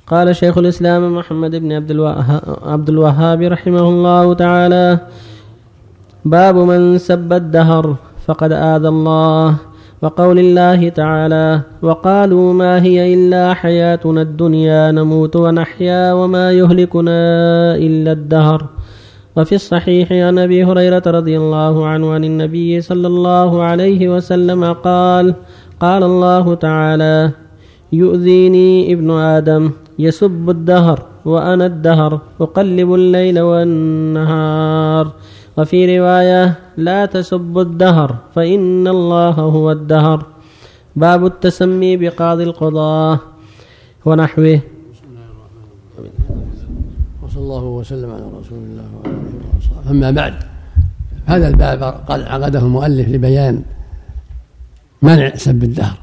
قال شيخ الإسلام محمد بن عبد الوهاب رحمه الله تعالى: باب من سب الدهر فقد آذى الله. وقول الله تعالى: وقالوا ما هي إلا حياتنا الدنيا نموت ونحيا وما يهلكنا إلا الدهر. وفي الصحيح عن أبي هريرة رضي الله عنه عن النبي صلى الله عليه وسلم قال: قال الله تعالى: يؤذيني ابن آدم يسب الدهر وأنا الدهر أقلب الليل والنهار. وفي رواية: لا تسبوا الدهر فإن الله هو الدهر. باب التسمي بقاضي القضاة ونحوه. وصلى الله وسلم على رسول الله وعلى آله وصحبه. أما بعد، هذا الباب قد عقده المؤلف لبيان منع سب الدهر،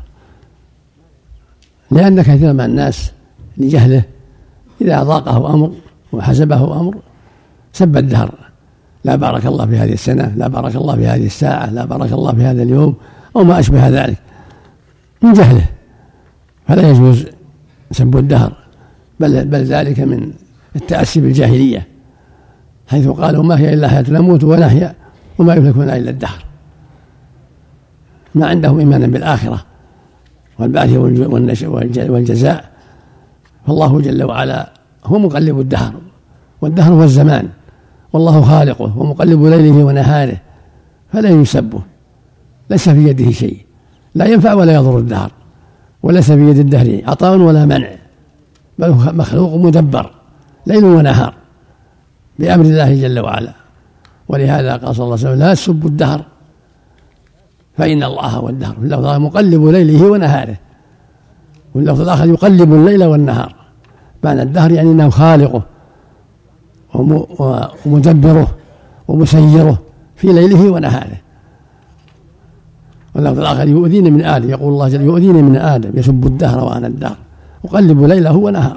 لأن كثير من الناس لجهله إذا ضاقه أمر وحسبه أمر سب الدهر: لا بارك الله في هذه السنة، لا بارك الله في هذه الساعة، لا بارك الله في هذا اليوم، أو ما أشبه ذلك من جهله. فلا يجوز سب الدهر، بل ذلك من التأسي بالجاهلية، حيث قالوا ما هي إلا حياتنا نموت ونحيا وما يهلكنا إلا الدهر. ما عندهم إيمانا بالآخرة والبعث والجزاء. فالله جل وعلا هو مقلب الدهر، والدهر هو الزمان، والله خالقه ومقلب ليله ونهاره، فلا يسبه. ليس في يده شيء، لا ينفع ولا يضر الدهر، وليس في يد الدهر عطاء ولا منع، بل هو مخلوق مدبر ليل ونهار بأمر الله جل وعلا. ولهذا قال صلى الله عليه وسلم: لا تسبوا الدهر فإن الله هو الدهر. اللفظ مقلب ليله ونهاره، واللفظ الآخر يقلب الليل والنهار. معنى الدهر يعني أنه خالقه ومدبره ومسيره في ليله ونهاره. واللفظ الآخر يؤذيني من آدم، يقول الله جل: يؤذيني من آدم يسب الدهر وأنا الدهر أقلب ليله ونهاره.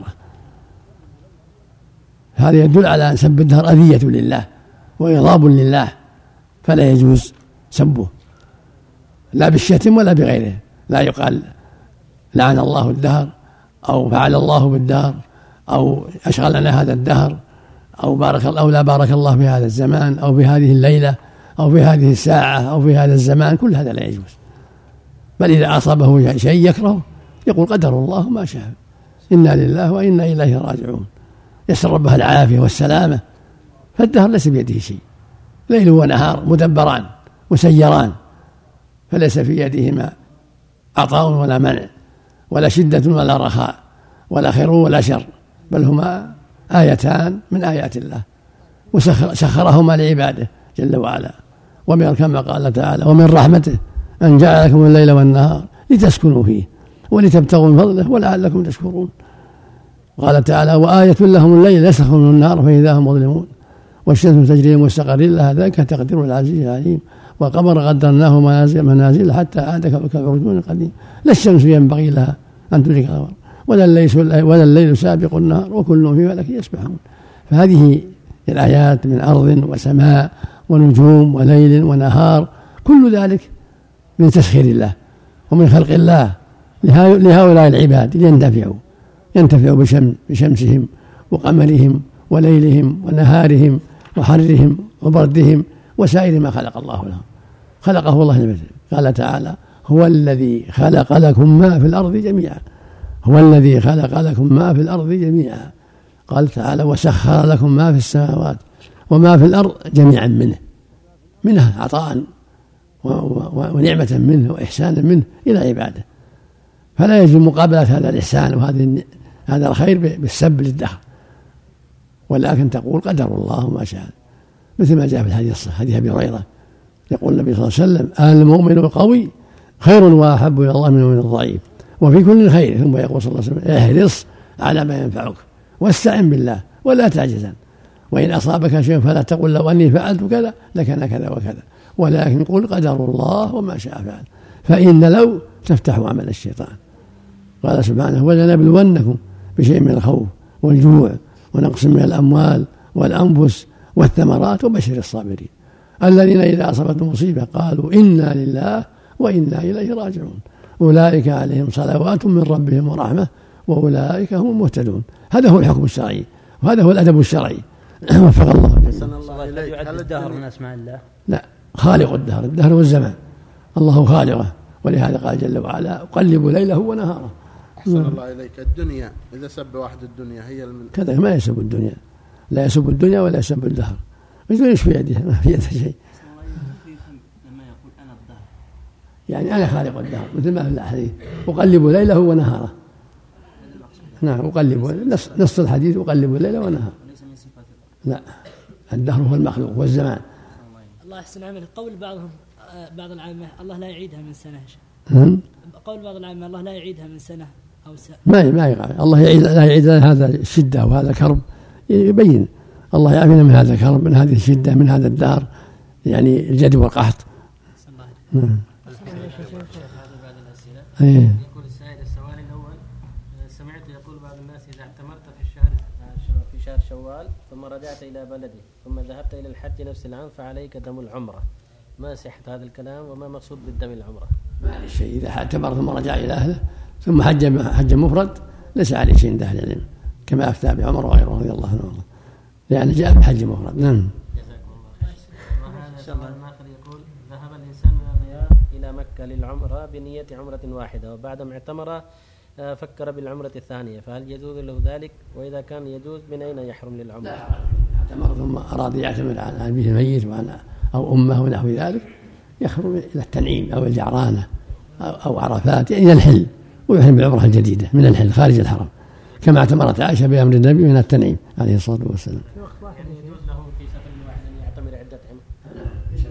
هذا يدل على أن سب الدهر أذية لله وإغضاب لله، فلا يجوز سبه، لا بالشتم ولا بغيره. لا يقال لعن الله الدهر، أو فعل الله بالدهر، أو أشغلنا هذا الدهر، أو لا بارك الله في هذا الزمان، أو في هذه الليلة، أو في هذه الساعة، أو في هذا الزمان. كل هذا لا يجوز. بل إذا أصابه شيء يكره يقول: قدر الله ما شاء، إنا لله وإنا إليه راجعون، يسأل ربها العافية والسلامة. فالدهر ليس بيده شيء، ليل ونهار مدبران مسيران، فليس في يدهما عطاء ولا منع، ولا شدة ولا رخاء، ولا خير ولا شر، بل هما آيتان من آيات الله، وسخرهما لعباده جل وعلا. ومن كما قال تعالى: ومن رحمته أن جعل لكم الليل والنهار لتسكنوا فيه ولتبتغوا من فضله ولعلكم تشكرون. قال تعالى: وآية لهم الليل يسخن النهار فإذا هم مظلمون والشمس تجري لمستقر لها ذلك تقدير العزيز العليم والقمر قدرناه منازل حتى عاد كالعرجون القديم لا الشمس ينبغي لها أن تدرك القمر ولا الليل سابق النهار وكل في فلك يسبحون. فهذه الآيات من أرض وسماء ونجوم وليل ونهار، كل ذلك من تسخير الله ومن خلق الله لهؤلاء العباد ينتفعوا بشمسهم وقمرهم وليلهم ونهارهم وحرهم وبردهم وسائر ما خلق الله لهم. خلقه الله لمثل. قال تعالى: هو الذي خلق لكم ما في الأرض جميعا، هو الذي خلق لكم ما في الأرض جميعا. قال تعالى: وسخر لكم ما في السماوات وما في الأرض جميعا منه عطاء ونعمة منه وإحسانا منه إلى عباده. فلا يجوز مقابلة هذا الإحسان وهذا الخير بالسب للدهر، ولكن تقول: قدر الله ما شاء، مثل ما جاء في الحديث الصحيح حديث أبي هريرة يقول النبي صلى الله عليه وسلم: المؤمن القوي خير وأحب إلى الله من المؤمن الضعيف وفي كل خير. ثم يقول صلى الله عليه وسلم: احرص على ما ينفعك واستعن بالله ولا تعجزن، وإن أصابك شيء فلا تقل لو أني فعلت كذا لكان كذا وكذا، ولكن قل قدر الله وما شاء فعل، فإن لو تفتح عمل الشيطان. قال سبحانه: ولنبلونكم بشيء من الخوف والجوع ونقص من الأموال والأنفس والثمرات وبشر الصابرين الذين إذا أصابتهم مصيبة قالوا إنا لله وإنا إليه راجعون أولئك عليهم صلوات من ربهم ورحمة وأولئك هم المهتدون. هذا هو الحكم الشرعي وهذا هو الأدب الشرعي. وفق الله. هل يعد الدهر من أسماء الله؟ لا، خالق الدهر والزمان، الله خالقه، ولهذا قال جل وعلا أقلب ليله ونهاره. أحسن الله إليك. الدنيا إذا سب واحد الدنيا هي كذا ما يسب الدنيا، لا يسب الدنيا ولا يسب الدهر، ايش في يده؟ ما في يده شيء. لما يقول أنا الدهر يعني أنا خالق الدهر، مثل ما في الحديث أقلب ليله ونهاره. نعم، أقلب نص الحديث أقلب ليله ونهاره. لا، الدهر هو المخلوق والزمان. الله يحسن عملك. قول بعض العامة الله لا يعيدها من سنة. قول بعض العامة الله لا يعيدها من سنة أو سنة. ما يقع الله لا يعيد هذا الشدة وهذا الكرب، يبين الله يعافينا من هذا الكرب، من هذه الشدة، من هذا الدهر، يعني الجد والقحط. يقول السائل السؤال الأول: سمعت يقول بعض الناس إذا اعتمرت في شهر شوال ثم رجعت إلى بلدي ثم ذهبت إلى الحج نفس العام فعليك دم العمرة، ما صحة هذا الكلام وما مقصود بالدم العمرة؟ ما عليه شيء، إذا اعتمر ثم رجع إلى أهله ثم حج مفرد ليس عليه شيء عند أهل العلم، كما أفتى بعمر وغيره رضي الله عنه، لأنه جاء بحج مفرد. نعم. جزاكم الله خير. وهذا سؤال آخر يقول: ذهب الإنسان من الرياض إلى مكة للعمرة بنية عمرة واحدة وبعد ما اعتمر فكر بالعمرة الثانية، فهل يجوز له ذلك؟ وإذا كان يجوز من أين يحرم للعمرة؟ لا، اعتمر ثم أراد يعتمر على أبيه الميت أو أمه ونحو ذلك، يخرج إلى التنعيم أو الجعرانة أو عرفات إلى الحل ويحرم بالعمرة الجديدة من الحل خارج الحرم، كما اعتمرت عائشة بأمر النبي من التنعيم عليه الصلاة والسلام. يعني يجوز له في سفر واحد أن يعتمر عدة عمر؟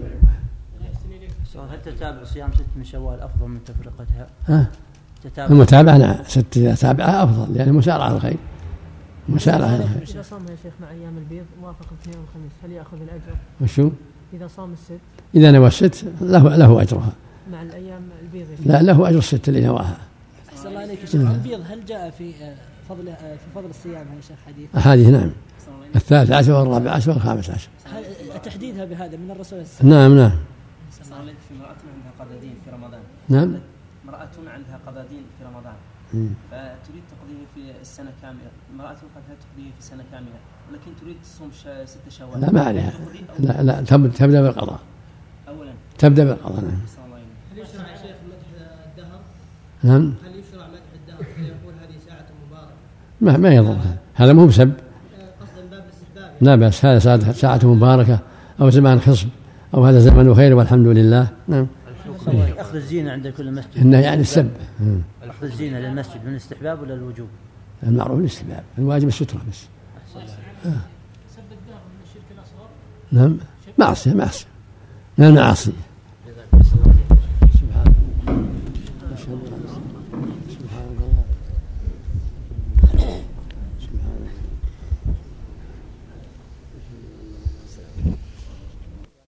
هل تتابع صيام 6 من شوال أفضل من تفرقتها؟ المتابعة نعم، 6 تابعة أفضل، يعني مسارعة الخير، مسارعة الخير. إذا صام يا شيخ مع أيام البيض موافق الاثنين والخميس هل يأخذ الأجر؟ وشو؟ إذا صام الست، إذا نوى الست له أجرها مع الأيام البيض. لا، له أجر الست اللي نواها. أحسن الله عليك يا شيخ. البيض هل جاء في فضل الصيام يا شيخ حديث؟ أحاديث نعم، 13 و14 و15. تحديدها بهذا من الرسول؟ نعم. أحسن الله عليك. في امرأة عندها قضادين في رمضان. نعم. امرأة عندها قضادين في رمضان فتريد تقضيه في السنة كاملة. امرأة قد تقضيه في السنة كاملة ولكن تريد تصوم 6 شوال. لا، ما عليها. لا، تبدأ بالقضاء. أولا تبدأ بالقضاء. نعم. هل يشرع يا شيخ مدح الدهر؟ نعم. هل يشرع مدح الدهر فيقول هذه ساعة مباركة؟ ما يضرها، هذا مو بسب. قصدا باب الاستحباب. لا بأس، هذا ساعة مباركة أو زمان خصب أو هذا زمن خير والحمد لله. نعم. أخذ الزينة عند كل مسجد إنه يعني السب. أخذ الزينة للمسجد من الاستحباب ولا الوجوب؟ المعروف الاستحباب، الواجب السترة بس. سب الدهر من الشرك الأصغر؟ نعم، معصية من المعاصي.